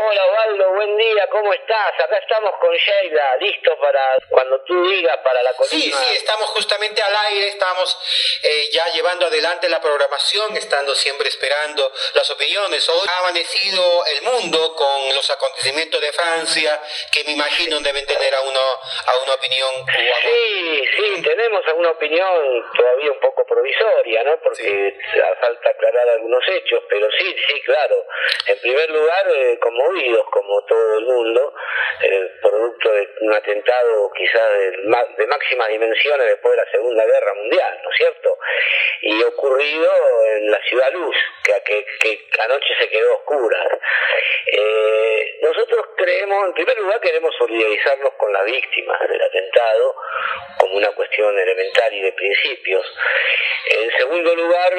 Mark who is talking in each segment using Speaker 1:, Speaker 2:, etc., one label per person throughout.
Speaker 1: Hola Osvaldo, buen día, ¿cómo estás? Acá estamos con Sheila, listos para cuando tú digas, para la columna.
Speaker 2: Sí, estamos justamente al aire, estamos ya llevando adelante la programación, estando siempre esperando las opiniones. Hoy ha amanecido el mundo con los acontecimientos de Francia, que me imagino deben tener a una opinión.
Speaker 1: Sí, tenemos una opinión todavía un poco provisoria, ¿no? Porque falta aclarar algunos hechos, pero sí, claro. En primer lugar, conmovidos, como todo el mundo, producto de un atentado quizás de máximas dimensiones después de la Segunda Guerra Mundial, ¿no es cierto? Y ocurrido en la Ciudad Luz, que anoche se quedó oscura. Nosotros en primer lugar queremos solidarizarnos con las víctimas del atentado como una cuestión elemental y de principios. En segundo lugar,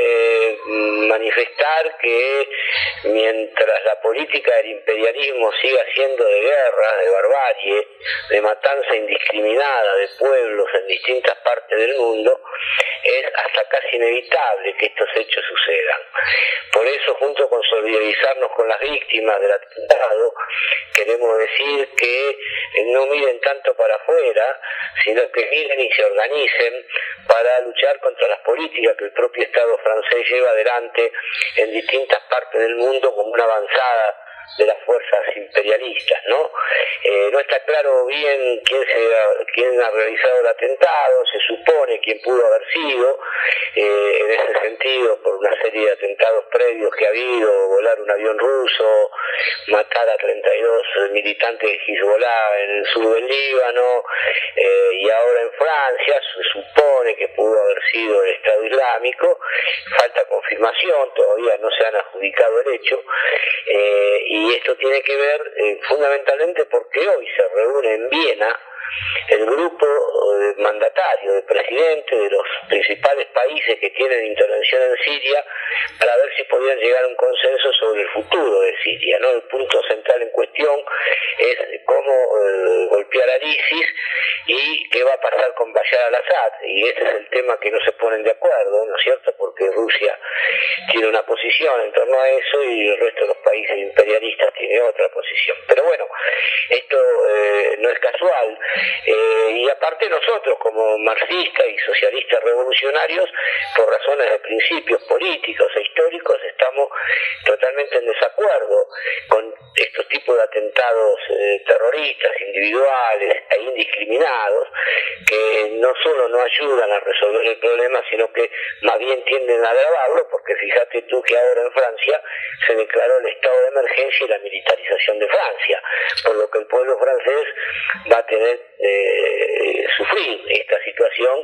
Speaker 1: manifestar que mientras la política del imperialismo siga siendo de guerra, de barbarie, de matanza indiscriminada de pueblos en distintas partes del mundo, es hasta casi inevitable que estos hechos sucedan. Por eso, junto con solidarizarnos con las víctimas del atentado, queremos decir que no miren tanto para afuera, sino que miren y se organicen para luchar contra las políticas que el propio Estado francés lleva adelante en distintas partes del mundo como una avanzada de las fuerzas imperialistas, ¿no? No está claro bien quién ha realizado el atentado, se supone quién pudo haber sido, en ese sentido, por una serie de atentados previos que ha habido, volar un avión ruso, matar a 32 militantes de Hezbollah en el sur del Líbano, y ahora en Francia se supone que pudo haber sido el Estado Islámico, falta confirmación, todavía no se han adjudicado el hecho, y esto tiene que ver fundamentalmente porque hoy se reúne en Viena el grupo mandatario de presidentes de los principales países que tienen intervención en Siria para ver si podían llegar a un consenso sobre el futuro de Siria, ¿no? El punto central en cuestión es cómo golpear al ISIS y qué va a pasar con Bashar al-Assad, y ese es el tema que no se ponen de acuerdo, ¿no es cierto? Porque Rusia tiene una posición en torno a eso y el resto de los países imperialistas tiene otra posición. Pero bueno, esto no es casual. Y aparte nosotros como marxistas y socialistas revolucionarios, por razones de principios políticos e históricos, estamos totalmente en desacuerdo con estos tipos de atentados terroristas, individuales e indiscriminados, que no solo no ayudan a resolver el problema, sino que más bien tienden a agravarlo, porque fíjate tú que ahora en Francia se declaró el estado de emergencia y la militarización de Francia, por lo que el pueblo francés va a tener sufrir esta situación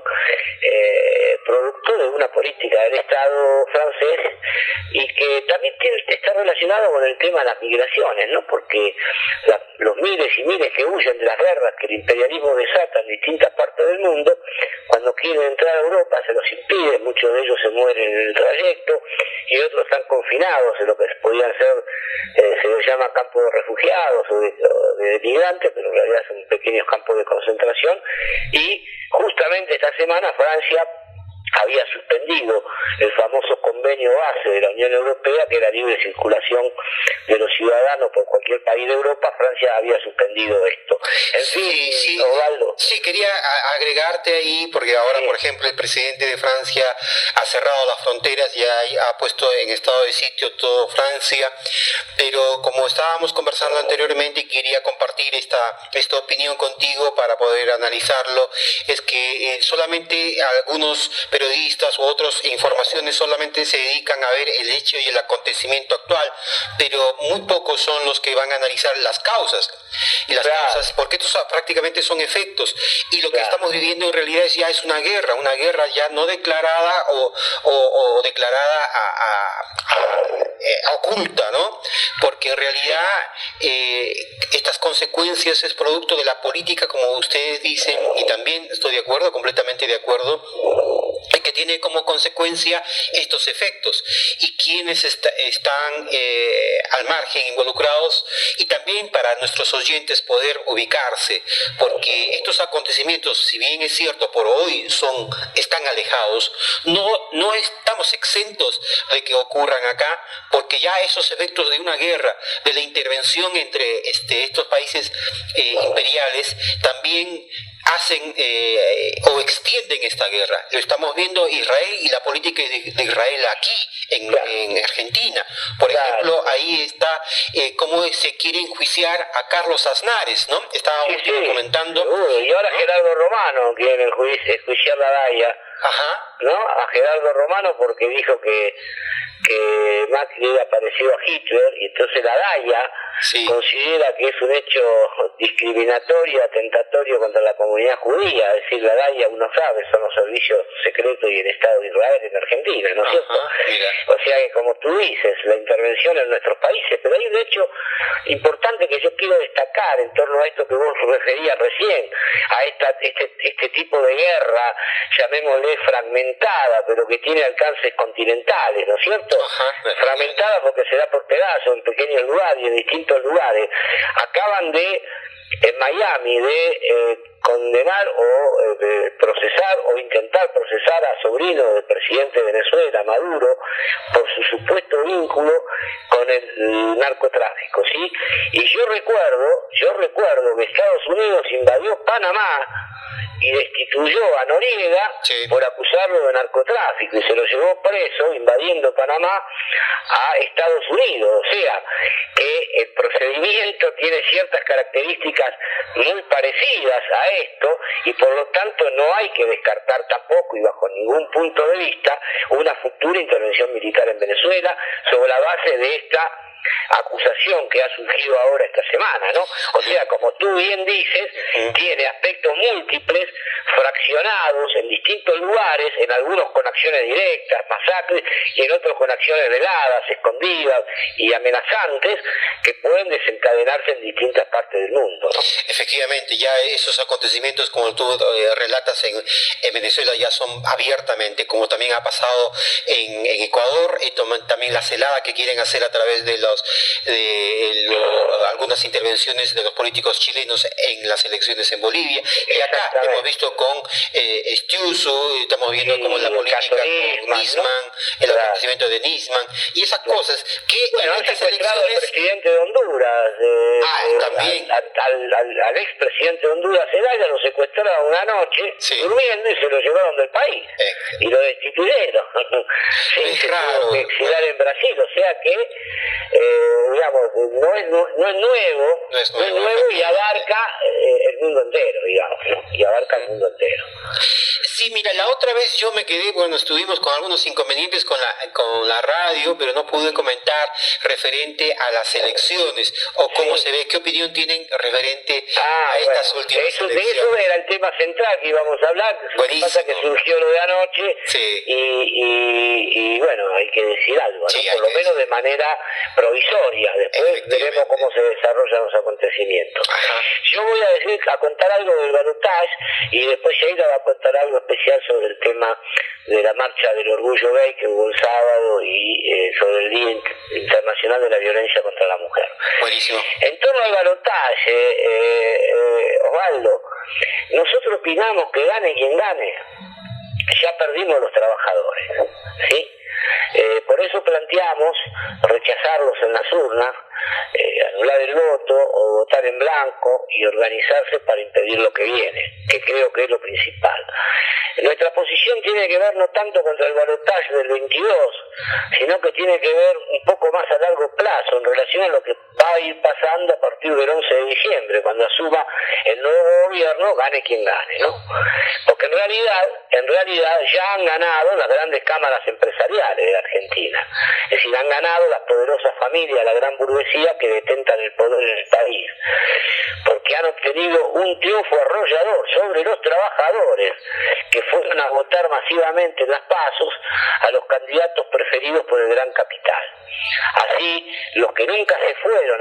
Speaker 1: producto de una política del Estado francés, y que también está relacionado con el tema de las migraciones, ¿no? Porque los miles y miles que huyen de las guerras que el imperialismo desata en distintas partes del mundo, cuando quieren entrar a Europa se los impide, muchos de ellos se mueren en el trayecto y otros están confinados en lo que podían ser, se les llama campos de refugiados o de migrantes, pero en realidad son pequeños campos de concentración. Y justamente esta semana Francia había suspendido el famoso convenio base de la Unión Europea, que era libre circulación de los ciudadanos por cualquier país de Europa. Francia había suspendido esto. En fin, Osvaldo.
Speaker 2: Sí, quería agregarte ahí, porque ahora, por ejemplo, el presidente de Francia ha cerrado las fronteras y ha puesto en estado de sitio todo Francia, pero como estábamos conversando anteriormente, quería compartir esta opinión contigo para poder analizarlo, es que solamente algunos periodistas u otras informaciones solamente se dedican a ver el hecho y el acontecimiento actual, pero muy pocos son los que van a analizar las causas. Y las causas, porque estos prácticamente son efectos. Y lo que estamos viviendo en realidad ya es una guerra ya no declarada o declarada oculta, ¿no? Porque en realidad estas consecuencias es producto de la política, como ustedes dicen, y también estoy de acuerdo, completamente de acuerdo. Hay que tiene como consecuencia estos efectos. Y quienes están al margen involucrados, y también para nuestros oyentes poder ubicarse, porque estos acontecimientos, si bien es cierto, por hoy están alejados, no estamos exentos de que ocurran acá, porque ya esos efectos de una guerra, de la intervención entre estos países imperiales, también hacen o extienden esta guerra. Lo estamos viendo Israel y la política de Israel aquí en Argentina. Por ejemplo, ahí está cómo se quiere enjuiciar a Carlos Aznares, ¿no? Estábamos comentando.
Speaker 1: Y ahora Gerardo Romano quiere enjuiciar la Daya.
Speaker 2: Ajá.
Speaker 1: ¿No? A Gerardo Romano porque dijo que Macri era parecido a Hitler, y entonces la Daya considera que es un hecho discriminatorio, atentatorio contra la comunidad judía. Es decir, la Daya, uno sabe, son los servicios secretos y el Estado de Israel en Argentina, ¿no es cierto? O sea que, como tú dices, la intervención en nuestros países, pero hay un hecho importante que yo quiero destacar en torno a esto que vos referías recién, a este tipo de guerra, llamémosle fragmentada, pero que tiene alcances continentales, ¿no es cierto? Fragmentada porque se da por pedazos en pequeños lugares y en distintos lugares. Acaban en Miami de condenar o de procesar o intentar procesar a sobrino del presidente de Venezuela, Maduro, por su supuesto vínculo con el narcotráfico, ¿sí? Y yo recuerdo que Estados Unidos invadió Panamá y destituyó a Noriega por acusarlo de narcotráfico y se lo llevó preso, invadiendo Panamá, a Estados Unidos. O sea, que el procedimiento tiene ciertas características muy parecidas a esto, y por lo tanto no hay que descartar tampoco y bajo ningún punto de vista una futura intervención militar en Venezuela sobre la base de esta acusación que ha surgido ahora esta semana, ¿no? O sea, como tú bien dices, tiene aspectos múltiples, fraccionados en distintos lugares, en algunos con acciones directas, masacres, y en otros con acciones veladas, escondidas y amenazantes, que pueden desencadenarse en distintas partes del mundo, ¿no?
Speaker 2: Efectivamente, ya esos acontecimientos, como tú relatas en Venezuela, ya son abiertamente, como también ha pasado en Ecuador, y también la celada que quieren hacer a través de algunas intervenciones de los políticos chilenos en las elecciones en Bolivia, y acá hemos visto con Stiuso, estamos viendo como la política con Nisman, el acontecimiento de Nisman, y esas cosas que
Speaker 1: en estas elecciones... al presidente de Honduras,
Speaker 2: también
Speaker 1: al expresidente de Honduras, Zelaya, lo secuestraron una noche durmiendo y se lo llevaron del país y lo destituyeron. Se tuvo que exilar en Brasil, o sea que digamos, no es nuevo y abarca el mundo entero, digamos, ¿no? Y abarca el mundo entero.
Speaker 2: Sí, mira, la otra vez yo me quedé, estuvimos con algunos inconvenientes con la radio, pero no pude comentar referente a las elecciones, o cómo se ve, qué opinión tienen referente a estas últimas elecciones. De eso
Speaker 1: era el tema central que íbamos a hablar.
Speaker 2: Buenísimo.
Speaker 1: Pasa que surgió lo de anoche, y bueno, hay que decir algo, ¿no? Por lo menos de manera provisoria. Después veremos cómo se desarrollan los acontecimientos. Yo voy a contar algo del balotaje, y después Sheila va a contar algo especial sobre el tema de la marcha del orgullo gay que hubo el sábado, y sobre el Día Internacional de la Violencia contra la Mujer.
Speaker 2: Buenísimo.
Speaker 1: En torno al balotaje, Osvaldo, nosotros opinamos que gane quien gane, ya perdimos los trabajadores, ¿sí? Por eso planteamos rechazarlos en las urnas, anular el voto o votar en blanco y organizarse para impedir lo que viene, que creo que es lo principal. Nuestra posición tiene que ver no tanto contra el balotaje del 22, sino que tiene que ver un poco más a largo plazo en relación a lo que va a ir pasando a partir del 11 de diciembre, cuando asuma el nuevo gobierno, gane quien gane, ¿no? Porque en realidad ya han ganado las grandes cámaras empresariales de Argentina. Es decir, han ganado las poderosas familias, la gran burguesía que detentan el poder en el país, porque han obtenido un triunfo arrollador sobre los trabajadores, que fueron a votar masivamente en las PASO a los candidatos preferidos por el gran capital. Así, los que nunca se fueron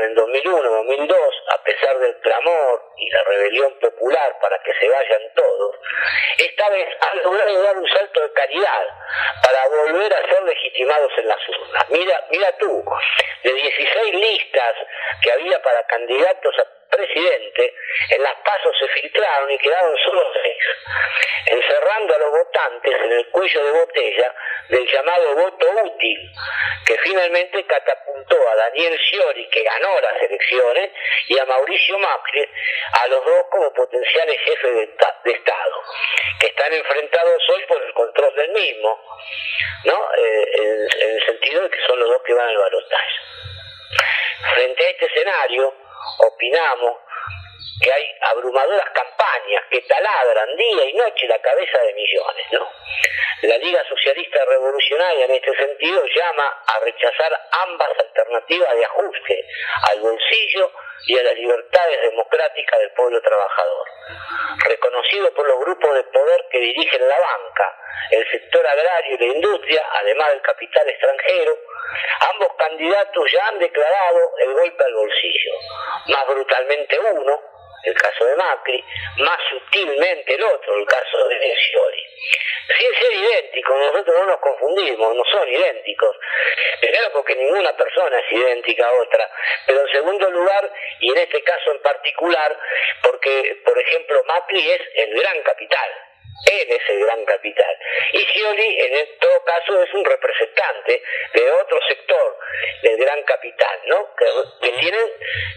Speaker 1: en 2001, 2002, a pesar del clamor y la rebelión popular para que se vayan todos, esta vez han logrado dar un salto de calidad para volver a ser legitimados en las urnas. Mira tú, de 16 listas que había para candidatos a presidente, en las PASO se filtraron y quedaron solo 6, encerrando a los votantes en el cuello de botella del llamado voto útil, que finalmente catapultó a Daniel Scioli, que ganó las elecciones, y a Mauricio Macri, a los dos como potenciales jefes de Estado, que están enfrentados hoy por el control del mismo, ¿no? En el sentido de que son los dos que van al balotaje. Frente a este escenario, opinamos que hay abrumadoras campañas que taladran día y noche la cabeza de millones, ¿no? La Liga Socialista Revolucionaria en este sentido llama a rechazar ambas alternativas de ajuste al bolsillo y a las libertades democráticas del pueblo trabajador, reconocido por los grupos de poder que dirigen la banca, el sector agrario y la industria, además del capital extranjero. Ambos candidatos ya han declarado el golpe al bolsillo, más brutalmente uno, el caso de Macri, más sutilmente el otro, el caso de Scioli. Sin ser idénticos, nosotros no nos confundimos, no son idénticos, primero porque ninguna persona es idéntica a otra, pero en segundo lugar, y en este caso en particular, porque, por ejemplo, Macri es el gran capital. Él es el gran capital. Y Scioli, en todo caso, es un representante de otro sector del gran capital, ¿no? Que tienen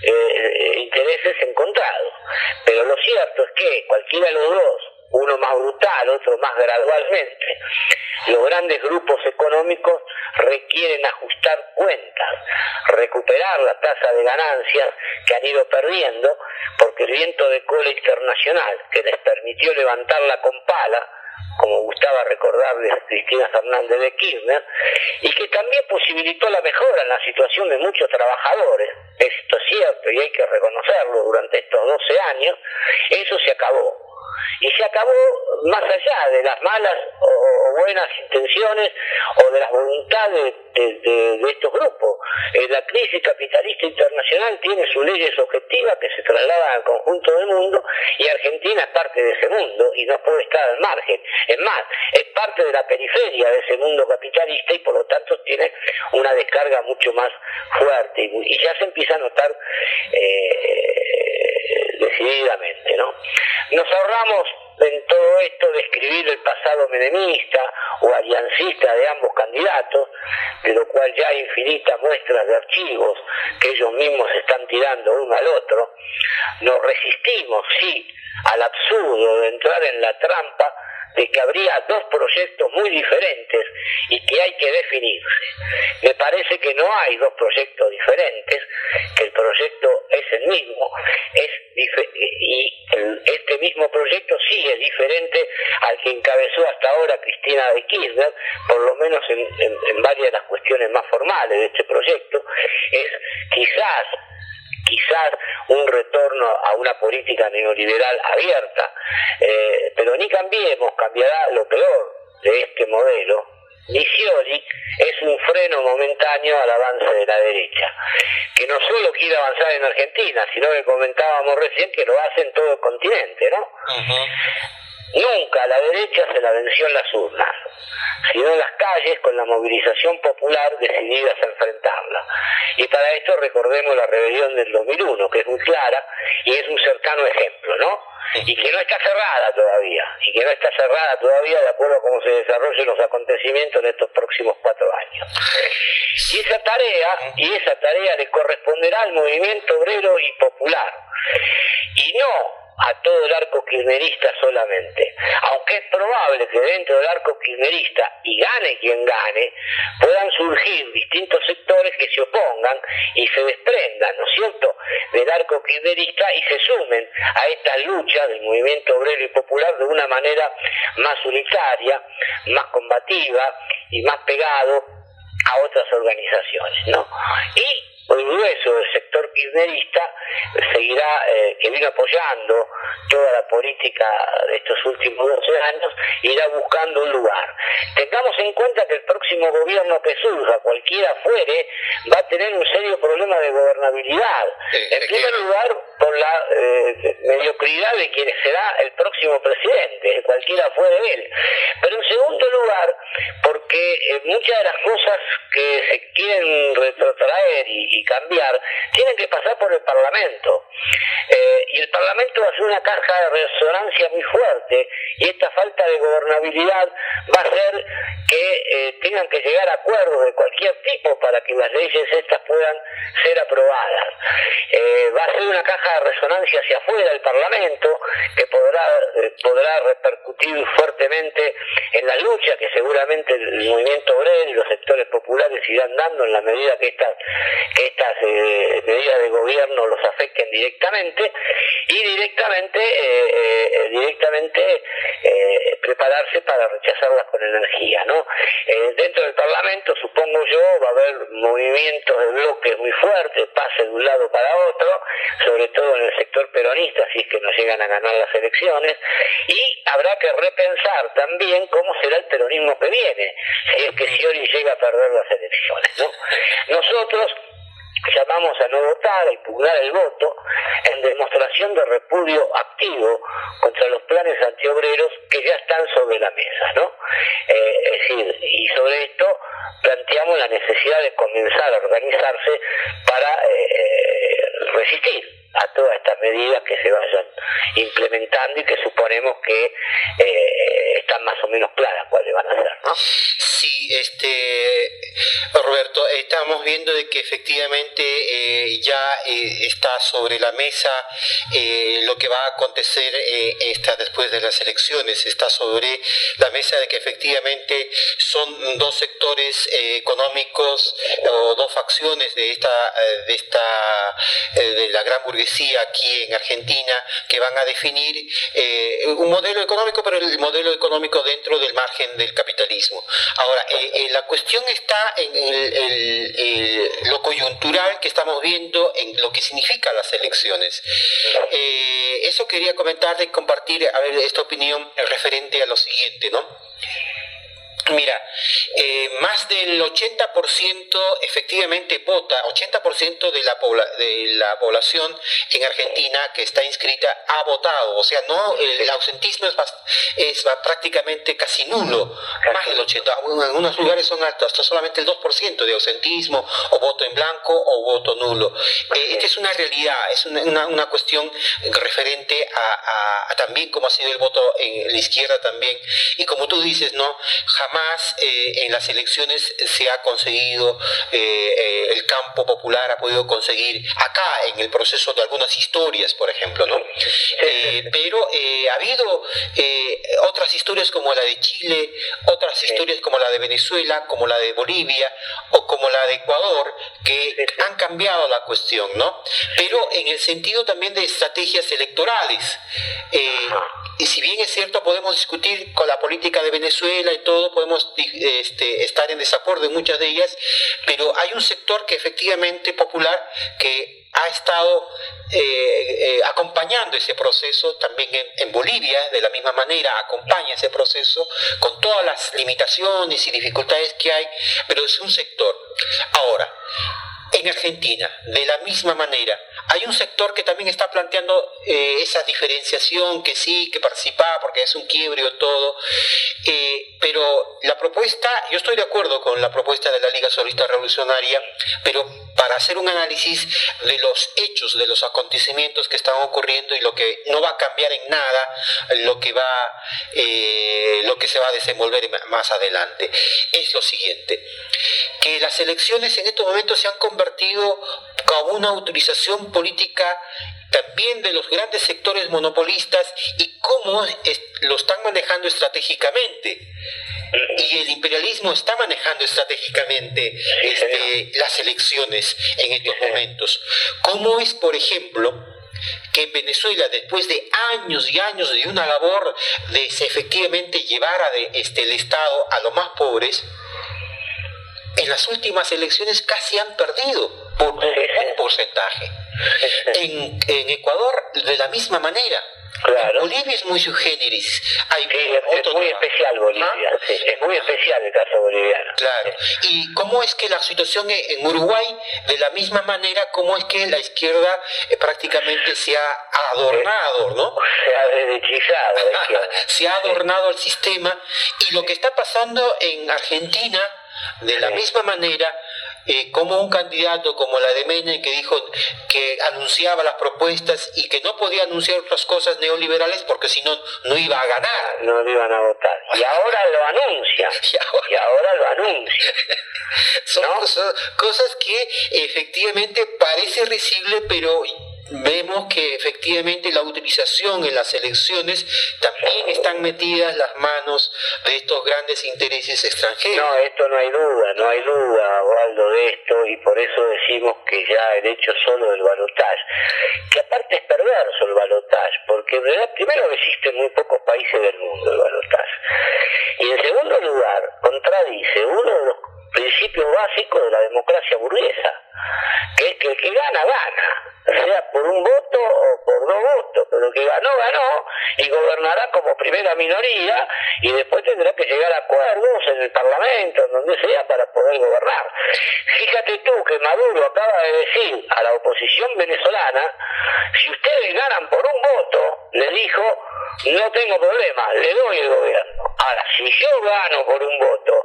Speaker 1: intereses encontrados. Pero lo cierto es que cualquiera de los dos, uno más brutal, otro más gradualmente, los grandes grupos económicos requieren ajustar cuentas, recuperar la tasa de ganancias que han ido perdiendo, porque el viento de cola internacional que les permitió levantarla con pala, como gustaba recordarles Cristina Fernández de Kirchner, y que también posibilitó la mejora en la situación de muchos trabajadores, esto es cierto y hay que reconocerlo, durante estos 12 años, eso se acabó. Y se acabó más allá de las malas o buenas intenciones o de las voluntades de estos grupos. La crisis capitalista internacional tiene sus leyes objetivas que se trasladan al conjunto del mundo y Argentina es parte de ese mundo y no puede estar al margen. Es más, es parte de la periferia de ese mundo capitalista y por lo tanto tiene una descarga mucho más fuerte y ya se empieza a notar decididamente, ¿no? Nos ahorramos en todo esto describir el pasado menemista o aliancista de ambos candidatos, de lo cual ya hay infinitas muestras de archivos que ellos mismos están tirando uno al otro. Nos resistimos, sí, al absurdo de entrar en la trampa de que habría dos proyectos muy diferentes y que hay que definirse. Me parece que no hay dos proyectos diferentes, que el proyecto es el mismo, este mismo proyecto sí es diferente al que encabezó hasta ahora Cristina de Kirchner, por lo menos en varias de las cuestiones más formales de este proyecto. Es quizás un retorno a una política neoliberal abierta, pero ni cambiará lo peor de este modelo. Ni Scioli es un freno momentáneo al avance de la derecha, que no solo quiere avanzar en Argentina, sino que comentábamos recién que lo hace en todo el continente, ¿no? Nunca a la derecha se la venció en las urnas, sino en las calles con la movilización popular decididas a enfrentarla. Y para esto recordemos la rebelión del 2001, que es muy clara y es un cercano ejemplo, ¿no? Y que no está cerrada todavía de acuerdo a cómo se desarrollen los acontecimientos en estos próximos 4 años. Y esa tarea le corresponderá al movimiento obrero y popular, y no a todo el arco kirchnerista solamente, aunque es probable que dentro del arco kirchnerista, y gane quien gane, puedan surgir distintos sectores que se opongan y se desprendan, ¿no es cierto?, del arco kirchnerista y se sumen a estas luchas del movimiento obrero y popular de una manera más unitaria, más combativa y más pegado a otras organizaciones, ¿no? Y el grueso del sector kirchnerista seguirá, que vino apoyando toda la política de estos últimos 12 años, irá buscando un lugar. Tengamos en cuenta que el próximo gobierno que surja, cualquiera fuere, va a tener un serio problema de gobernabilidad. En primer lugar, por la mediocridad de quien será el próximo presidente, cualquiera fuere él. Pero en segundo lugar, porque muchas de las cosas que se quieren retrotraer y cambiar tienen que pasar por el Parlamento. Y el Parlamento va a ser una caja de resonancia muy fuerte, y esta falta de gobernabilidad va a hacer que tengan que llegar a acuerdos de cualquier tipo para que las leyes estas puedan ser aprobadas. Va a ser una caja de resonancia hacia afuera del Parlamento, que podrá repercutir fuertemente en la lucha que seguramente el movimiento obrero y los sectores populares irán dando en la medida que estas medidas de gobierno los afecten directamente, y directamente prepararse para rechazarlas con energía, ¿no? Dentro del Parlamento, supongo yo, va a haber movimientos de bloques muy fuertes, pase de un lado para otro, sobre todo en el sector peronista, si es que no llegan a ganar las elecciones, y habrá que repensar también cómo será el peronismo que viene, si es que Scioli llega a perder las elecciones, ¿no? Nosotros llamamos a no votar, a impugnar el voto, en demostración de repudio activo contra los planes antiobreros que ya están sobre la mesa, ¿no? Es decir, y sobre esto planteamos la necesidad de comenzar a organizarse para resistir a todas estas medidas que se vayan implementando y que suponemos que están más o menos claras cuáles van a ser, ¿no?
Speaker 2: Sí, Roberto, estamos viendo de que efectivamente ya está sobre la mesa lo que va a acontecer después de las elecciones. Está sobre la mesa de que efectivamente son dos sectores económicos o dos facciones de la gran burguesía aquí en Argentina que van a definir un modelo económico, pero el modelo económico dentro del margen del capitalismo. Ahora, la cuestión está en lo coyuntural que estamos viendo, en lo que significan las elecciones. Eso quería comentar y compartir, a ver, esta opinión referente a lo siguiente, ¿no? Mira, más del 80% efectivamente vota, 80% de la población en Argentina que está inscrita ha votado, o sea, no, el ausentismo es prácticamente casi nulo, más del 80%, en algunos lugares son altos, hasta solamente el 2% de ausentismo, o voto en blanco o voto nulo. Esta es una realidad, es una cuestión referente a también cómo ha sido el voto en la izquierda también, y como tú dices, ¿no? Jamás en las elecciones se ha conseguido, el campo popular ha podido conseguir acá en el proceso de algunas historias, por ejemplo, ¿no? Pero ha habido otras historias como la de Chile, otras historias como la de Venezuela, como la de Bolivia o como la de Ecuador, que han cambiado la cuestión, ¿no? Pero en el sentido también de estrategias electorales. Y si bien es cierto, podemos discutir con la política de Venezuela y todo, podemos estar en desacuerdo en muchas de ellas, pero hay un sector que efectivamente popular que ha estado acompañando ese proceso, también en Bolivia de la misma manera acompaña ese proceso con todas las limitaciones y dificultades que hay, pero es un sector. Ahora, en Argentina, de la misma manera, hay un sector que también está planteando esa diferenciación, que sí, que participa porque es un quiebre o todo, pero la propuesta, yo estoy de acuerdo con la propuesta de la Liga Socialista Revolucionaria, pero para hacer un análisis de los hechos, de los acontecimientos que están ocurriendo y lo que no va a cambiar en nada, lo que se va a desenvolver más adelante, es lo siguiente, que las elecciones en estos momentos se han convertido como una utilización política también de los grandes sectores monopolistas y cómo lo están manejando estratégicamente. Y el imperialismo está manejando estratégicamente las elecciones en estos momentos. ¿Cómo es, por ejemplo, que en Venezuela, después de años y años de una labor de efectivamente llevar el Estado a los más pobres, en las últimas elecciones casi han perdido por un porcentaje? En Ecuador, de la misma manera.
Speaker 1: Claro.
Speaker 2: Bolivia es muy sui generis. Hay
Speaker 1: Sí, es muy especial Bolivia,
Speaker 2: ¿Ah?
Speaker 1: sí, es muy especial el caso boliviano.
Speaker 2: Claro. ¿Y cómo es que la situación en Uruguay, de la misma manera, cómo es que la izquierda prácticamente se ha adornado, ¿no?
Speaker 1: Se ha derechizado la izquierda.
Speaker 2: Se ha adornado el sistema, y lo que está pasando en Argentina, de la misma manera, como un candidato como la de Menem, que dijo que anunciaba las propuestas y que no podía anunciar otras cosas neoliberales porque si no, no iba a ganar.
Speaker 1: No lo iban a votar. Y ahora lo anuncia. Y ahora lo anuncia.
Speaker 2: Son
Speaker 1: ¿no?
Speaker 2: cosas que efectivamente parece risible, pero vemos que efectivamente la utilización en las elecciones también están metidas las manos de estos grandes intereses extranjeros.
Speaker 1: No, esto no hay duda, Osvaldo, de esto, y por eso decimos que ya el hecho solo del balotaje, que aparte es perverso el balotaje, porque en realidad primero existe en muy pocos países del mundo el balotaje, y en segundo lugar contradice uno de los principios básicos de la democracia burguesa, que es que el que gana, gana, sea por un voto o por dos votos, pero el que ganó, ganó, y gobernará como primera minoría, y después tendrá que llegar a acuerdos en el Parlamento, en donde sea, para poder gobernar. Fíjate tú que Maduro acaba de decir a la oposición venezolana, si ustedes ganan por un voto, le dijo, no tengo problema, le doy el gobierno. Ahora, si yo gano por un voto,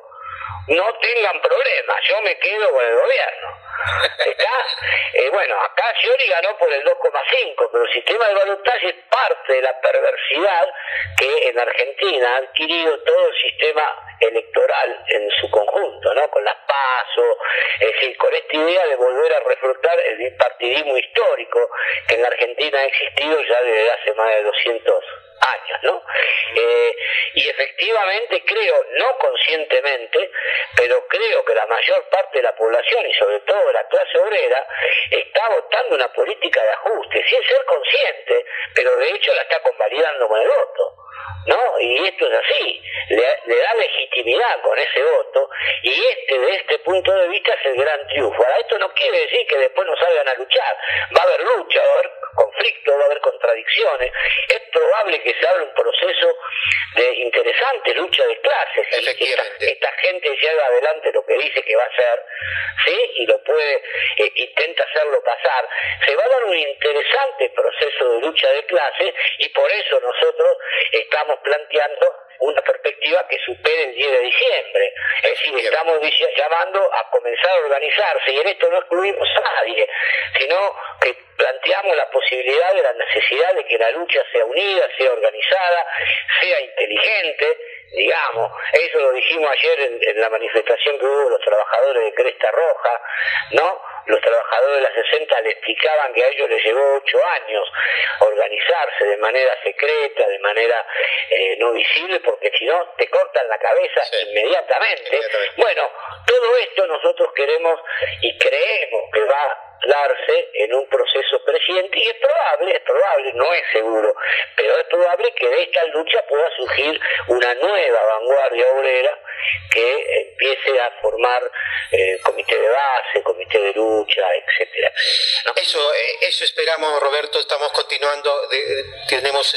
Speaker 1: no tengan problema, yo me quedo con el gobierno. ¿Está? Bueno, acá Scioli ganó por el 2,5, pero el sistema de balotaje es parte de la perversidad que en Argentina ha adquirido todo el sistema electoral en su conjunto, ¿no? Con las PASO, es decir, con esta idea de volver a reflotar el bipartidismo histórico que en la Argentina ha existido ya desde hace más de 200 años, ¿no? Y efectivamente creo, no conscientemente, pero creo que la mayor parte de la población y sobre todo la clase obrera está votando una política de ajuste, sin ser consciente, pero de hecho la está convalidando con el voto, ¿no? Y esto es así, le da legitimidad con ese voto, y de este punto de vista es el gran triunfo. Ahora, esto no quiere decir que después no salgan a luchar, va a haber lucha, va a haber conflicto, va a haber contradicciones, es probable que se abra un proceso de interesante lucha de clases,
Speaker 2: efectivamente.
Speaker 1: Esta gente lleva adelante lo que dice que va a hacer, ¿sí? Y lo puede, intenta hacerlo pasar, se va a dar un interesante proceso de lucha de clases, y por eso nosotros estamos planteando una perspectiva que supere el 10 de diciembre. Es decir, estamos llamando a comenzar a organizarse, y en esto no excluimos a nadie, sino que planteamos la posibilidad de la necesidad de que la lucha sea unida, sea organizada, sea inteligente, digamos. Eso lo dijimos ayer en la manifestación que hubo los trabajadores de Cresta Roja, ¿no? Los trabajadores de la 60 le explicaban que a ellos les llevó 8 años organizarse de manera secreta, de manera no visible, porque si no te cortan la cabeza inmediatamente. Bueno, todo esto nosotros queremos y creemos que va a darse en un proceso creciente, y es probable, no es seguro, pero es probable que de esta lucha pueda surgir una nueva vanguardia obrera que empiece a formar comité de base, comité de lucha, etcétera, ¿no?
Speaker 2: Eso esperamos, Roberto. Estamos continuando, tenemos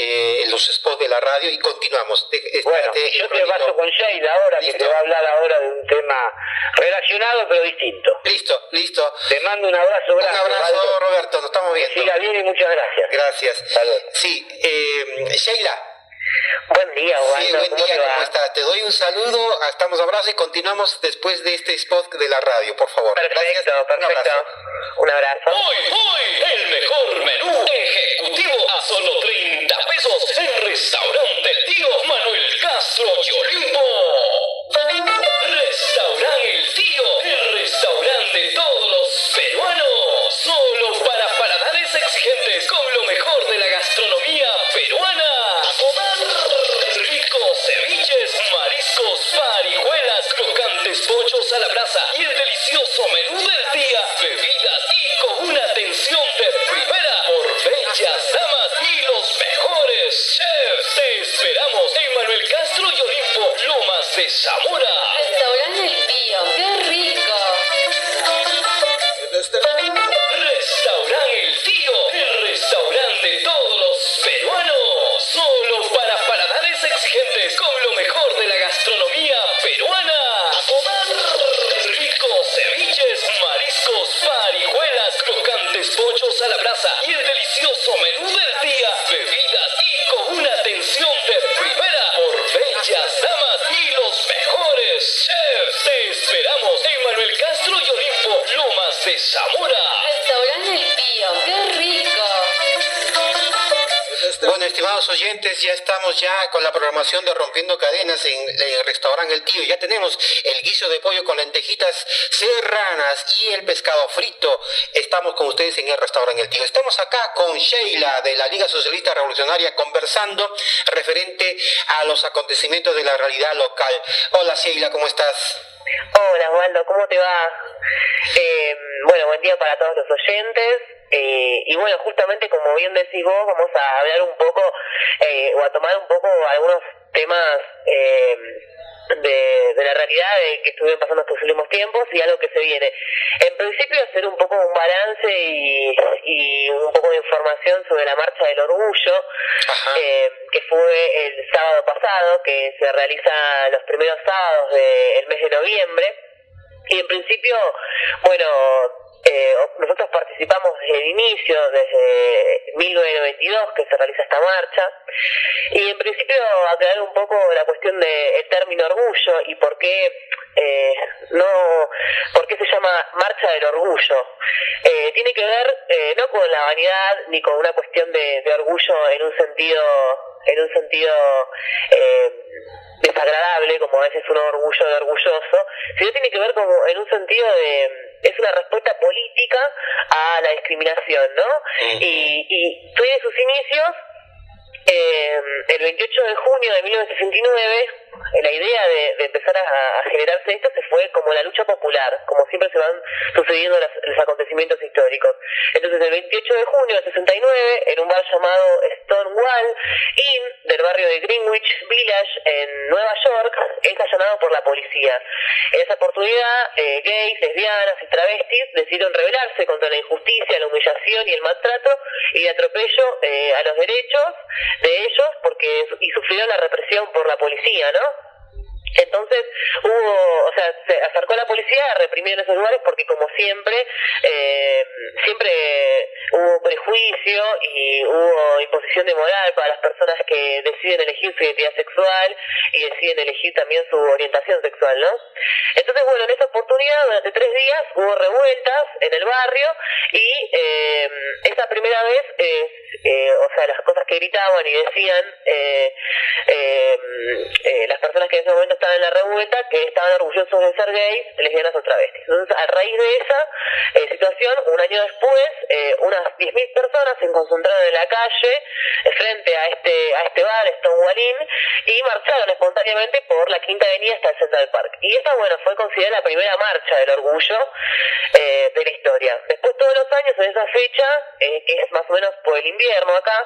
Speaker 2: los spots de la radio y continuamos.
Speaker 1: Bueno, yo te paso con Sheila ahora, que te va a hablar ahora de un tema relacionado pero distinto.
Speaker 2: Listo.
Speaker 1: Te mando un abrazo grande.
Speaker 2: Un abrazo, Valdo. Roberto, nos estamos viendo.
Speaker 1: Que siga bien y muchas gracias.
Speaker 2: Gracias.
Speaker 1: Salud.
Speaker 2: Sí, Sheila.
Speaker 1: Buen día, Osvaldo.
Speaker 2: Sí, buen día, ¿cómo estás? Te doy un saludo, estamos abrazo y continuamos después de este spot de la radio, por favor.
Speaker 1: Perfecto. Un abrazo.
Speaker 3: Hoy, el mejor menú ejecutivo a solo 30 pesos en Restaurante El Tío Manuel Castro Yolimbo. Restaurante El Tío, el restaurante de todos los peruanos. Solo para paladares exigentes, con lo mejor de la gastronomía peruana. A comer ricos ceviches, mariscos, parihuelas, crocantes, pollos a la brasa y el delicioso menú del día. Bebidas y con una atención taza y el delicioso menú del día, bebidas y con una atención de primera por bellas damas y los mejores chefs. Te esperamos en Manuel Castro y Olimpo, Lomas de Zamora.
Speaker 4: Restaurante El Pío, qué rico.
Speaker 2: Bueno, estimados oyentes, ya estamos con la programación de Rompiendo Cadenas en el restaurante El Tío. Ya tenemos el guiso de pollo con lentejitas serranas y el pescado frito. Estamos con ustedes en el restaurante El Tío. Estamos acá con Sheila de la Liga Socialista Revolucionaria conversando referente a los acontecimientos de la realidad local. Hola Sheila, ¿cómo estás?
Speaker 5: Hola Osvaldo, ¿cómo te va? Bueno, buen día para todos los oyentes. Y bueno, justamente como bien decís vos, vamos a hablar un poco o a tomar un poco algunos temas de la realidad que estuvieron pasando estos últimos tiempos y algo que se viene. En principio hacer un poco un balance y un poco de información sobre la Marcha del Orgullo, que fue el sábado pasado, que se realiza los primeros sábados del mes de noviembre. Y en principio, bueno, nosotros participamos desde el inicio, desde 1992 que se realiza esta marcha, y en principio aclarar un poco la cuestión del término orgullo y por qué se llama Marcha del Orgullo. Tiene que ver no con la vanidad ni con una cuestión de orgullo en un sentido desagradable, como a veces un orgullo de orgulloso, sino tiene que ver como en un sentido es una respuesta política a la discriminación, ¿no? Y tiene sus inicios el 28 de junio de 1969. La idea de empezar a generarse esto se fue como la lucha popular, como siempre se van sucediendo los acontecimientos históricos. Entonces el 28 de junio de 69, en un bar llamado Stonewall Inn del barrio de Greenwich Village en Nueva York, es allanado por la policía. En esa oportunidad, gays, lesbianas y travestis decidieron rebelarse contra la injusticia, la humillación y el maltrato y el atropello a los derechos de ellos y sufrieron la represión por la policía, ¿no? Entonces se acercó la policía a reprimir en esos lugares porque como siempre hubo prejuicio y hubo imposición de moral para las personas que deciden elegir su identidad sexual y deciden elegir también su orientación sexual, ¿no? Entonces, bueno, en esa oportunidad durante 3 días hubo revueltas en el barrio y esa primera vez las cosas que gritaban y decían las personas que en ese momento estaban en la revuelta, que estaban orgullosos de ser gays, lesbianas o travestis. Entonces, a raíz de esa situación, un año después, unas 10.000 personas se concentraron en la calle frente a este bar, Stonewall Inn, y marcharon espontáneamente por la Quinta Avenida hasta el Central Park. Y esa, bueno, fue considerada la primera marcha del orgullo de la historia. Después, todos los años, en esa fecha, que es más o menos por el invierno acá,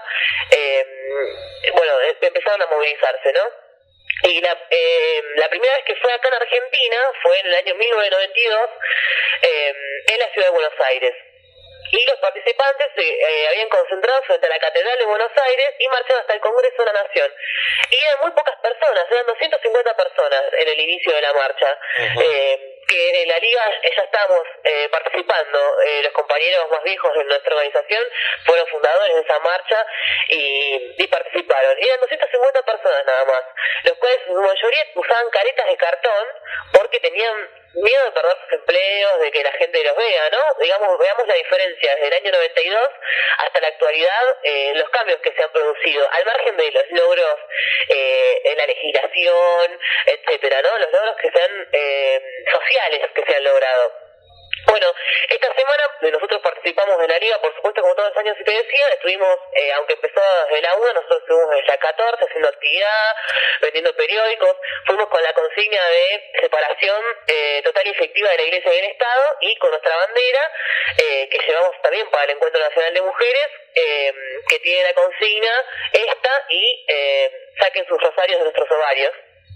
Speaker 5: empezaron a movilizarse, ¿no? Y la primera vez que fue acá en Argentina fue en el año 1992 en la ciudad de Buenos Aires. Y los participantes se habían concentrado frente a la Catedral de Buenos Aires y marcharon hasta el Congreso de la Nación. Y eran muy pocas personas, eran 250 personas en el inicio de la marcha. Que en la Liga ya estamos participando, los compañeros más viejos de nuestra organización fueron fundadores de esa marcha y participaron. Eran 250 personas nada más, los cuales en su mayoría usaban caretas de cartón porque tenían miedo de perder sus empleos, de que la gente los vea, ¿no? Veamos la diferencia desde el año 92 hasta la actualidad, los cambios que se han producido, al margen de los logros en la legislación, etcétera, ¿no? Los logros que se han sociales que se han logrado. Bueno, esta semana nosotros participamos de la Liga, por supuesto, como todos los años, si te decía, estuvimos, aunque empezó desde la 1, nosotros estuvimos desde la 14 haciendo actividad, vendiendo periódicos, fuimos con la consigna de separación total y efectiva de la Iglesia y del Estado, y con nuestra bandera, que llevamos también para el Encuentro Nacional de Mujeres, que tiene la consigna esta, y saquen sus rosarios de nuestros ovarios.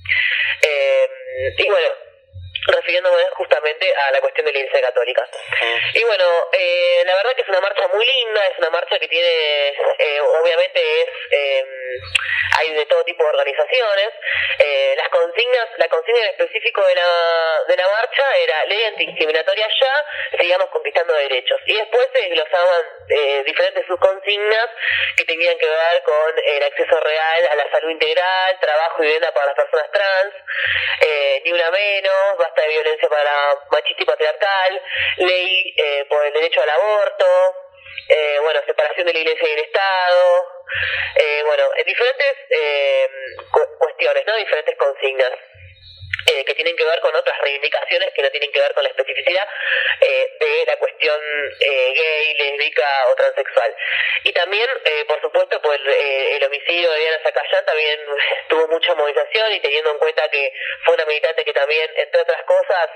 Speaker 5: Y bueno, refiriéndome justamente a la cuestión de la Iglesia Católica. Y bueno, la verdad que es una marcha muy linda, es una marcha que tiene, obviamente es hay de todo tipo de organizaciones. La consigna en específico de la marcha era: ley antidiscriminatoria ya, sigamos conquistando derechos. Y después se desglosaban diferentes subconsignas que tenían que ver con el acceso real a la salud integral, trabajo y vivienda para las personas trans, ni una menos, basta de violencia para machista y patriarcal, ley por el derecho al aborto, separación de la Iglesia y el Estado, diferentes cuestiones, ¿no? Diferentes consignas que tienen que ver con otras reivindicaciones que no tienen que ver con la especificidad de la cuestión gay, lésbica o transexual. Y también, por supuesto, pues el homicidio de Diana Zacayán también tuvo mucha movilización, y teniendo en cuenta que fue una militante que también, entre otras cosas,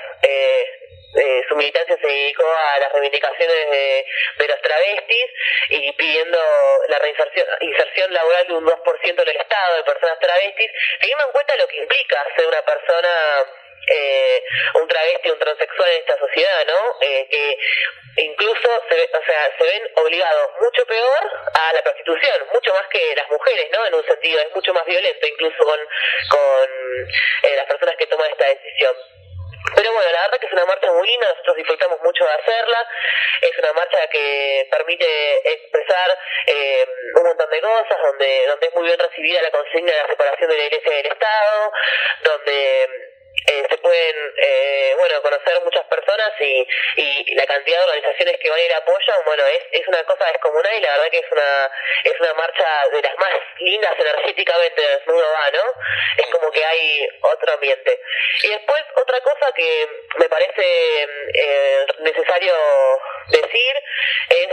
Speaker 5: su militancia se dedicó a las reivindicaciones de los travestis y pidiendo la inserción laboral de un 2% del Estado de personas travestis, teniendo en cuenta lo que implica ser una persona, un travesti, un transexual en esta sociedad, ¿no? Que incluso se ven obligados mucho peor a la prostitución, mucho más que las mujeres, ¿no? En un sentido, es mucho más violento incluso con las personas que toman esta decisión. Pero bueno, la verdad que es una marcha muy linda, nosotros disfrutamos mucho de hacerla, es una marcha que permite expresar un montón de cosas, donde es muy bien recibida la consigna de la separación de la Iglesia y del Estado, donde se pueden conocer muchas personas y la cantidad de organizaciones que van y la apoyan, es una cosa descomunal, y la verdad que es una marcha de las más lindas energéticamente donde uno va, ¿no? Es como que hay otro ambiente. Y después otra cosa que me parece necesario decir es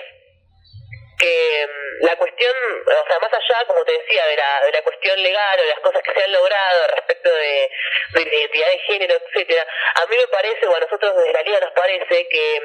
Speaker 5: que la cuestión, más allá, como te decía, de la cuestión legal o de las cosas que se han logrado respecto de la identidad de género, etcétera, a mí me parece, o a nosotros desde la Liga nos parece que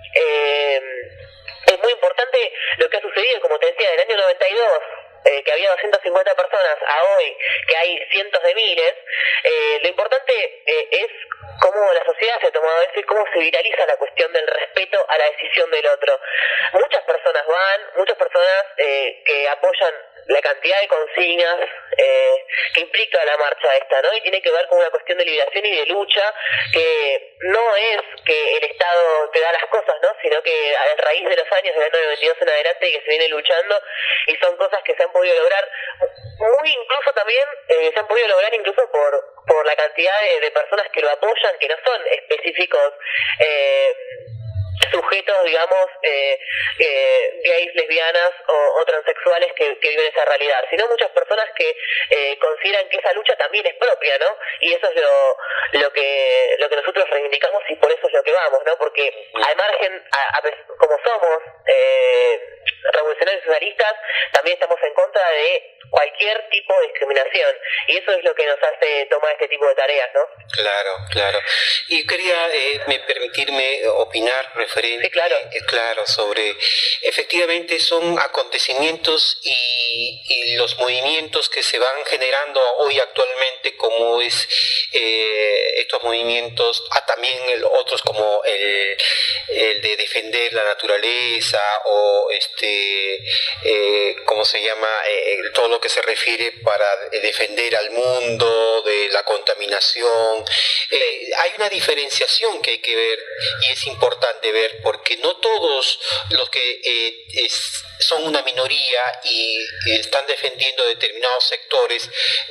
Speaker 5: es muy importante lo que ha sucedido, como te decía, del año 92, que había 250 personas, a hoy que hay cientos de miles. Lo importante es cómo la sociedad se ha tomado eso y cómo se viraliza la cuestión del respeto a la decisión del otro. Muchas personas que apoyan la cantidad de consignas que implica la marcha esta, ¿no? Y tiene que ver con una cuestión de liberación y de lucha, que no es que el Estado te da las cosas, ¿no? Sino que a raíz de los años del año 92 en adelante que se viene luchando, y son cosas que se han podido lograr incluso también se han podido lograr incluso por la cantidad de personas que lo apoyan, que no son específicos sujetos, digamos, gays, lesbianas o transexuales que viven esa realidad, sino muchas personas que consideran que esa lucha también es propia, ¿no? Y eso es lo que nosotros reivindicamos, y por eso es lo que vamos, ¿no? Porque al margen, como somos revolucionarios socialistas, también estamos en contra de cualquier tipo de discriminación, y eso es lo que nos hace tomar este tipo de tareas, ¿no?
Speaker 2: Claro. Y quería permitirme opinar referente,
Speaker 5: sí,
Speaker 2: claro, sobre, efectivamente son acontecimientos y los movimientos que se van generando hoy actualmente, como es estos movimientos, también otros como el de defender la naturaleza, o ¿cómo se llama? Todo lo que se refiere para defender al mundo de la contaminación. Hay una diferenciación que hay que ver, y es importante ver, porque no todos los que son una minoría y están defendiendo determinados sectores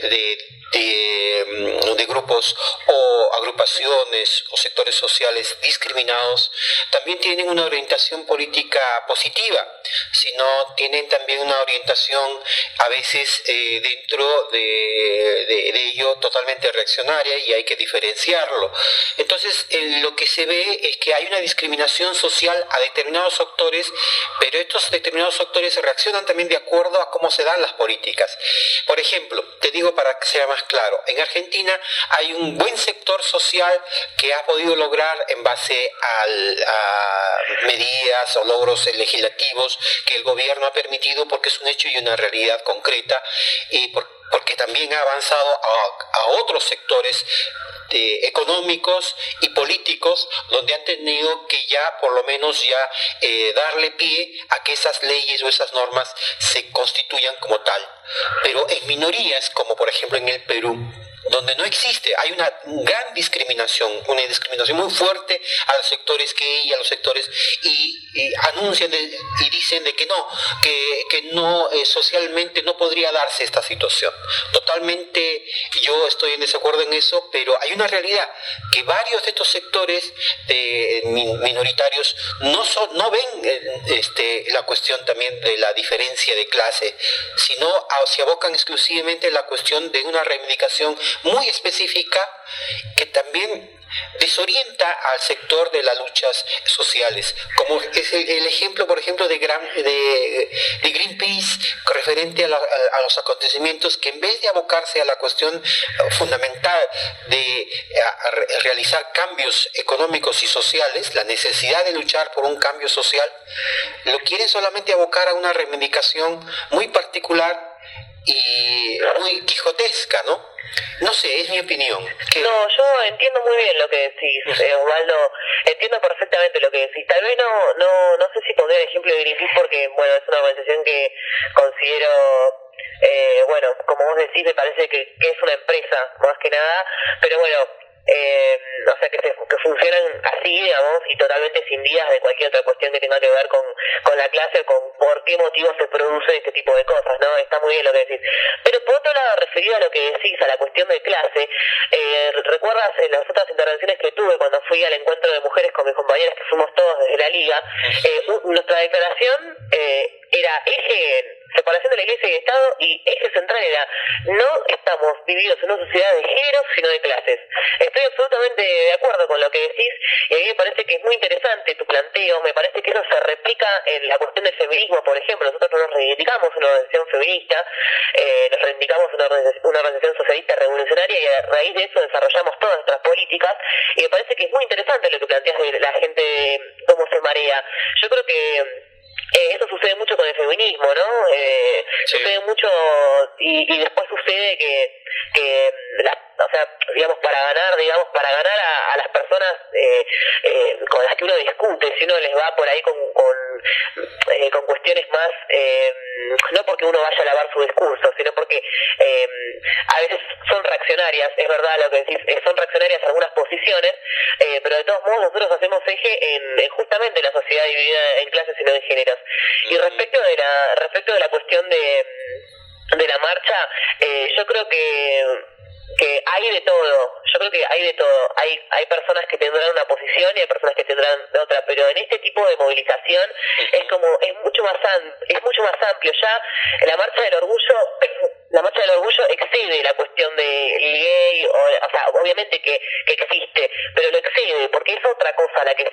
Speaker 2: de grupos o agrupaciones o sectores sociales discriminados también tienen una orientación política positiva, sino tienen también una orientación a veces dentro de ello totalmente reaccionaria, y hay que diferenciarlo. Entonces lo que se ve es que hay una discriminación social a determinados sectores, pero estos determinados sectores reaccionan también de acuerdo a cómo se dan las políticas. Por ejemplo, te digo para que sea más claro, en Argentina hay un buen sector social que ha podido lograr en base a medidas o logros legislativos que el gobierno ha permitido, porque es un hecho y una realidad concreta, y porque también ha avanzado a otros sectores económicos y políticos, donde han tenido que ya por lo menos ya darle pie a que esas leyes o esas normas se constituyan como tal. Pero en minorías, como por ejemplo en el Perú, donde no existe, hay una gran discriminación, una discriminación muy fuerte a los sectores gay, a los sectores, y anuncian y dicen de que no, socialmente no podría darse esta situación. Totalmente yo estoy en desacuerdo en eso, pero hay una realidad, que varios de estos sectores minoritarios no ven la cuestión también de la diferencia de clase, sino se abocan exclusivamente a la cuestión de una reivindicación muy específica que también desorienta al sector de las luchas sociales, como es el ejemplo, por ejemplo, de Greenpeace referente a los acontecimientos, que en vez de abocarse a la cuestión fundamental de realizar cambios económicos y sociales, la necesidad de luchar por un cambio social, lo quieren solamente abocar a una reivindicación muy particular y muy quijotesca, ¿no? No sé, es mi opinión.
Speaker 5: No, yo entiendo muy bien lo que decís, Osvaldo, entiendo perfectamente lo que decís. Tal vez no sé si pondré el ejemplo de Greenpeace porque, bueno, es una organización que considero, bueno, como vos decís, me parece que es una empresa, más que nada, pero bueno, o sea, que funcionan así, digamos, y totalmente cindidas de cualquier otra cuestión que tenga que ver con la clase o con por qué motivo se produce este tipo de cosas, ¿no? Está muy bien lo que decís. Pero por otro lado, referido a lo que decís, a la cuestión de clase, ¿recuerdas en las otras intervenciones que tuve cuando fui al encuentro de mujeres con mis compañeras, que fuimos todos desde la Liga, nuestra declaración era separación de la Iglesia y Estado, y eje central era: no estamos vividos en una sociedad de géneros, sino de clases. Estoy absolutamente de acuerdo con lo que decís, y a mí me parece que es muy interesante tu planteo. Me parece que eso se replica en la cuestión del feminismo, por ejemplo. Nosotros no nos reivindicamos una organización feminista, nos reivindicamos una organización socialista revolucionaria, y a raíz de eso desarrollamos todas nuestras políticas, y me parece que es muy interesante lo que planteas de la gente, cómo se marea. Yo creo que eso sucede mucho con el feminismo, ¿no? Sí. Sucede mucho, y después sucede que o sea, digamos, para ganar a las personas con las que uno discute, si uno les va por ahí con cuestiones más, no porque uno vaya a lavar su discurso, sino porque a veces son reaccionarias, es verdad lo que decís, son reaccionarias algunas posiciones, pero de todos modos nosotros hacemos eje en justamente la sociedad dividida en clases y no en géneros. Y respecto de la cuestión de la marcha, yo creo que hay de todo. Yo creo que hay de todo. Hay personas que tendrán una posición y hay personas que tendrán otra, pero en este tipo de movilización es mucho más amplio. Ya la marcha del orgullo excede la cuestión de gay, o sea, obviamente que existe, pero lo excede porque es otra cosa la que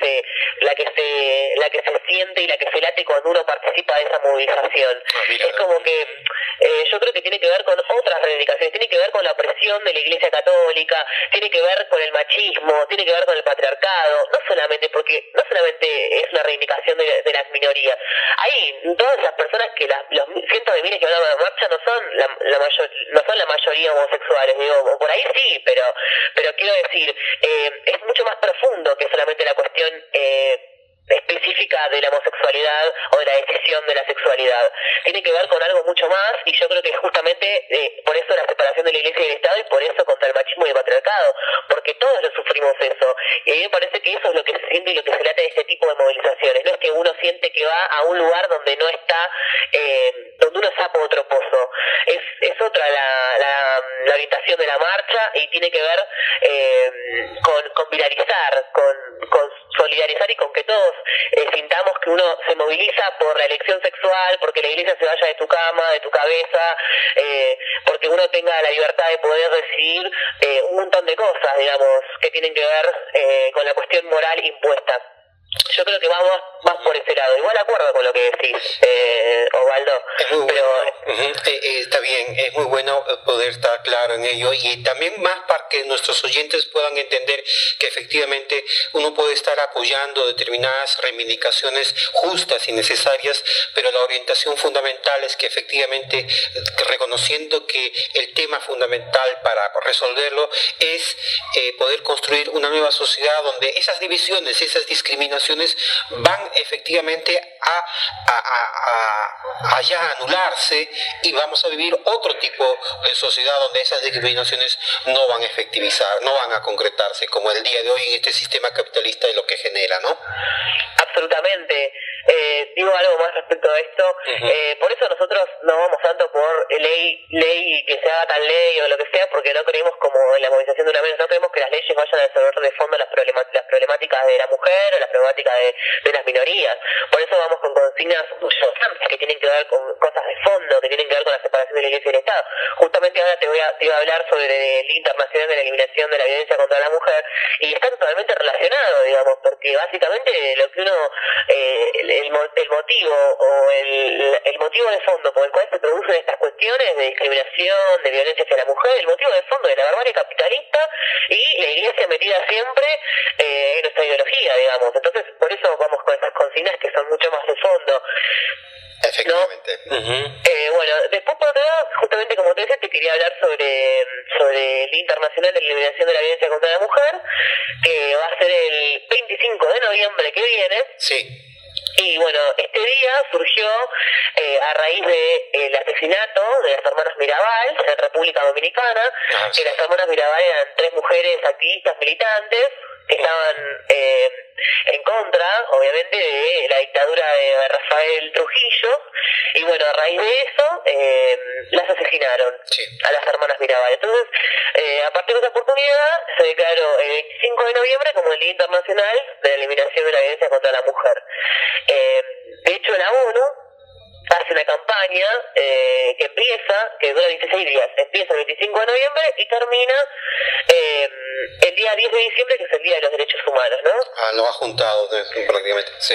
Speaker 5: se siente y la que se late cuando uno participa de esa movilización. Es como que yo creo que tiene que ver con otras reivindicaciones, tiene que ver con la opresión de la Iglesia Católica, tiene que ver con el machismo, tiene que ver con el patriarcado, no solamente es una reivindicación de las minorías. Ahí todas esas personas los cientos de miles que van a la marcha no son la mayoría homosexuales, digo, o por ahí sí, pero quiero decir, es mucho más profundo que solamente la cuestión específica de la homosexualidad o de la decisión de la sexualidad. Tiene que ver con algo mucho más, y yo creo que justamente por eso la separación de la Iglesia y del Estado, y por eso contra el machismo y el patriarcado, porque todos lo sufrimos eso, y a mí me parece que eso es lo que se siente y lo que se late de este tipo de movilizaciones. No es que uno siente que va a un lugar donde no está, donde uno está por otro pozo. Es otra la orientación de la marcha, y tiene que ver con viralizar, con solidarizar, y con que todos sintamos que uno se moviliza por la elección sexual, porque la Iglesia se vaya de tu cama, de tu cabeza, porque uno tenga la libertad de poder decidir un montón de cosas, digamos, que tienen que ver con la cuestión moral impuesta. Yo creo que va más por ese lado. Igual acuerdo con lo que decís, Osvaldo.
Speaker 2: Es muy
Speaker 5: Pero
Speaker 2: bueno. Está bien, es muy bueno poder estar claro en ello y también más para que nuestros oyentes puedan entender que efectivamente uno puede estar apoyando determinadas reivindicaciones justas y necesarias, pero la orientación fundamental es que efectivamente reconociendo que el tema fundamental para resolverlo es poder construir una nueva sociedad donde esas divisiones, esas discriminaciones van efectivamente a ya anularse y vamos a vivir otro tipo de sociedad donde esas discriminaciones no van a efectivizar, no van a concretarse como el día de hoy en este sistema capitalista y lo que genera, ¿no?
Speaker 5: absolutamente. Digo algo más respecto a esto. Por eso nosotros no vamos tanto por ley que se haga tal ley o lo que sea, porque no creemos como en la movilización de una vez, no creemos que las leyes vayan a resolver de fondo las problemáticas de la mujer o las problemáticas de las minorías. Por eso vamos con consignas que tienen que ver con cosas de fondo, que tienen que ver con la separación de la Iglesia y el Estado. Justamente ahora te iba a hablar sobre el Día Internacional de la Eliminación de la Violencia contra la Mujer, y está totalmente relacionado, digamos, porque básicamente lo que uno el motivo o el motivo de fondo por el cual se producen estas cuestiones de discriminación, de violencia hacia la mujer, el motivo de fondo de la barbarie capitalista y la Iglesia metida siempre en nuestra ideología, digamos. Entonces, por eso vamos con estas consignas que son mucho más de fondo.
Speaker 2: Efectivamente.
Speaker 5: ¿No? Bueno, después por otro lado, justamente como te decía, te quería hablar sobre el Día Internacional de la Eliminación de la Violencia contra la Mujer, que va a ser el 25 de noviembre que viene.
Speaker 2: Sí.
Speaker 5: Y bueno, este día surgió a raíz del asesinato de las hermanas Mirabal en República Dominicana, que las hermanas Mirabal eran 3 mujeres activistas militantes que estaban en contra, obviamente, de la dictadura de Rafael Trujillo, y bueno, a raíz de eso las asesinaron a las hermanas Mirabal. Entonces, a partir de esa oportunidad se declaró el 25 de noviembre como el Día Internacional de la Eliminación de la Violencia contra la Mujer. De hecho, la ONU hace una campaña que dura 16 días, empieza el 25 de noviembre y termina el día 10 de diciembre, que es el Día de los Derechos Humanos, ¿no?
Speaker 2: Lo ha juntado prácticamente, sí.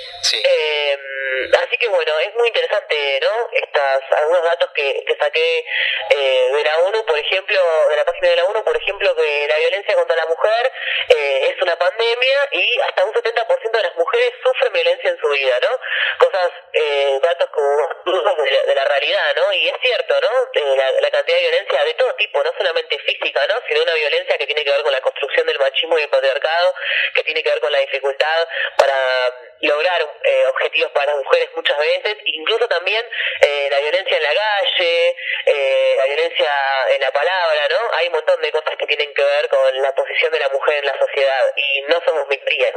Speaker 5: Así que bueno, es muy interesante, ¿no? Algunos datos que saqué de la ONU, por ejemplo, de la página de la ONU, por ejemplo, que la violencia contra la mujer es una pandemia y hasta un 70% de las mujeres sufren violencia en su vida, ¿no? Datos como de la realidad, ¿no? Y es cierto, ¿no? La cantidad de violencia de todo tipo, no solamente física, ¿no? Sino una violencia que tiene que ver con la construcción del machismo y el patriarcado, que tiene que ver con la dificultad para lograr objetivos para las mujeres muchas veces, incluso también la violencia en la calle, la violencia en la palabra, ¿no? Hay un montón de cosas que tienen que ver con la posición de la mujer en la sociedad y no somos minorías.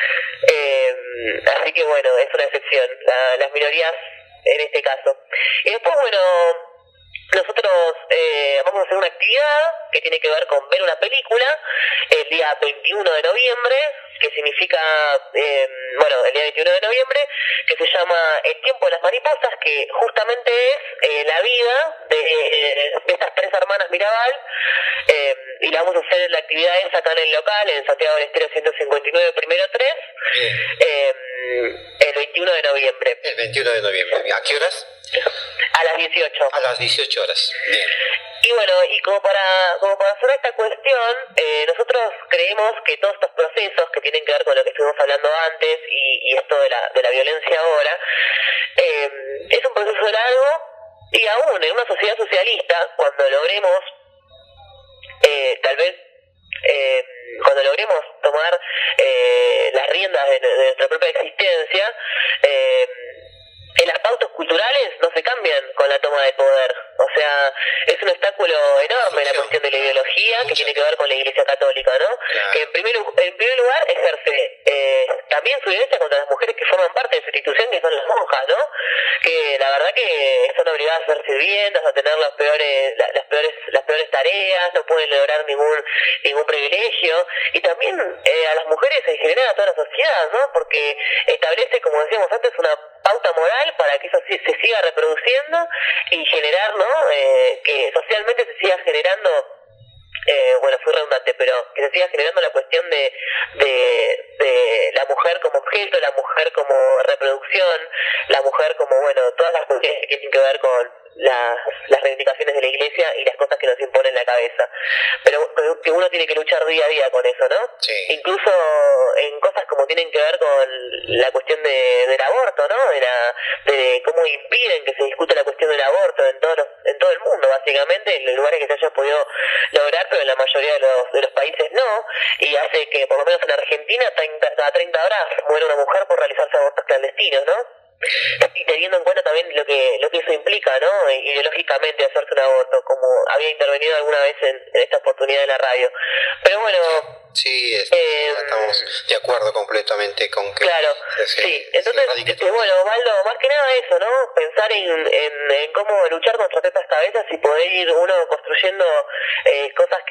Speaker 5: Así que bueno, es una excepción, las minorías en este caso. Y después, bueno, nosotros vamos a hacer una actividad que tiene que ver con ver una película el día 21 de noviembre, que significa, el día 21 de noviembre, que se llama El tiempo de las mariposas, que justamente es la vida de estas 3 hermanas Mirabal, y la vamos a hacer en la actividad esa acá en el local, en Santiago del Estero 159, primero 3, el 21 de noviembre.
Speaker 2: El 21 de noviembre. ¿A qué horas?
Speaker 5: A las 18.
Speaker 2: A las 18 horas. Bien.
Speaker 5: Y bueno, y como para hacer esta cuestión, nosotros creemos que todos estos procesos que tienen que ver con lo que estuvimos hablando antes y esto de la violencia ahora, es un proceso largo, y aún en una sociedad socialista, cuando logremos, cuando logremos tomar las riendas de nuestra propia existencia, las pautas culturales no se cambian con la toma de poder. O sea, es un obstáculo enorme la cuestión de la ideología que tiene que ver con la Iglesia Católica, ¿no? Claro. Que en primer lugar ejerce también su violencia contra las mujeres que forman parte de su institución, que son las monjas, ¿no? Que la verdad que están obligadas a ser sirvientas, a tener las peores tareas, no pueden lograr ningún privilegio, y también a las mujeres en general, a toda la sociedad, ¿no? Porque establece, como decíamos antes, una pauta moral para que eso se siga reproduciendo y generar, ¿no? Que socialmente se siga generando bueno, fui redundante, pero que se siga generando la cuestión de la mujer como objeto, la mujer como reproducción, la mujer como, bueno, todas las cuestiones que tienen que ver con las reivindicaciones de la iglesia y las cosas que nos imponen en la cabeza. Pero que uno tiene que luchar día a día con eso, ¿no?
Speaker 2: Sí.
Speaker 5: Incluso en cosas como tienen que ver con la cuestión del aborto, ¿no? De cómo impiden que se discute la cuestión del aborto en todo el mundo, básicamente, en los lugares que se haya podido lograr, pero en la mayoría de los países no, y hace que por lo menos en Argentina cada 30 horas muere una mujer por realizarse abortos clandestinos, ¿no? Y teniendo en cuenta también lo que eso implica, ¿no? Ideológicamente hacerse un aborto, como había intervenido alguna vez en esta oportunidad en la radio. Pero bueno,
Speaker 2: sí, estamos de acuerdo completamente con que...
Speaker 5: Claro, sí. Entonces, bueno, Osvaldo, más que nada eso, ¿no? Pensar en cómo luchar contra estas cabezas y poder ir uno construyendo cosas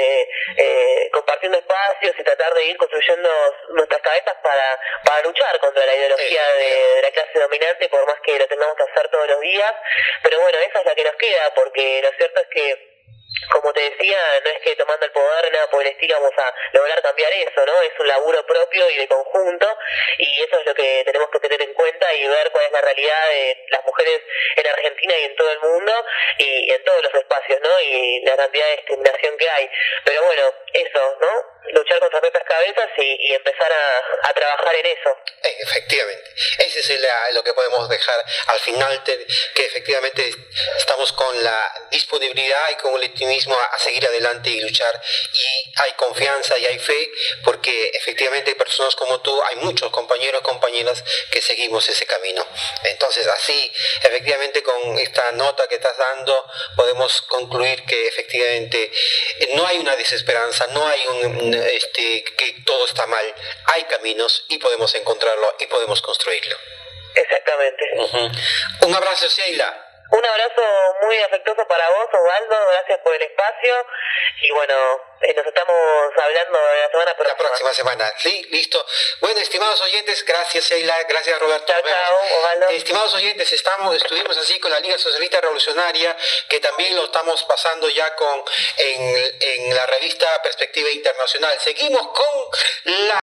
Speaker 5: que... compartiendo espacios y tratar de ir construyendo nuestras cabezas para luchar contra la ideología de la clase dominante, por más que lo tengamos que hacer todos los días. Pero bueno, esa es la que nos queda, porque lo cierto es que, como te decía, no es que tomando el poder, nada por el estilo, vamos a lograr cambiar eso, ¿no? Es un laburo propio y de conjunto, y eso es lo que tenemos que tener en cuenta y ver cuál es la realidad de las mujeres en Argentina y en todo el mundo, y en todos los espacios, ¿no? Y la cantidad de discriminación que hay. Pero bueno, eso, ¿no? Luchar contra estas cabezas y empezar a trabajar en eso.
Speaker 2: Efectivamente, ese es lo que podemos dejar al final, que efectivamente estamos con la disponibilidad y con el optimismo a seguir adelante y luchar, y hay confianza y hay fe, porque efectivamente hay personas como tú, hay muchos compañeros, compañeras que seguimos ese camino. Entonces así, efectivamente, con esta nota que estás dando, podemos concluir que efectivamente no hay una desesperanza, no hay que todo está mal, hay caminos y podemos encontrarlo y podemos construirlo.
Speaker 5: Exactamente.
Speaker 2: Un abrazo, Sheila.
Speaker 5: Un abrazo muy afectuoso para vos, Osvaldo, gracias por el espacio, y bueno, nos estamos hablando la semana próxima.
Speaker 2: La próxima semana, sí, listo. Bueno, estimados oyentes, gracias Sheila, gracias Roberto.
Speaker 5: Chao, Osvaldo.
Speaker 2: Estimados oyentes, estuvimos así con la Liga Socialista Revolucionaria, que también lo estamos pasando ya en la revista Perspectiva Internacional. Seguimos con la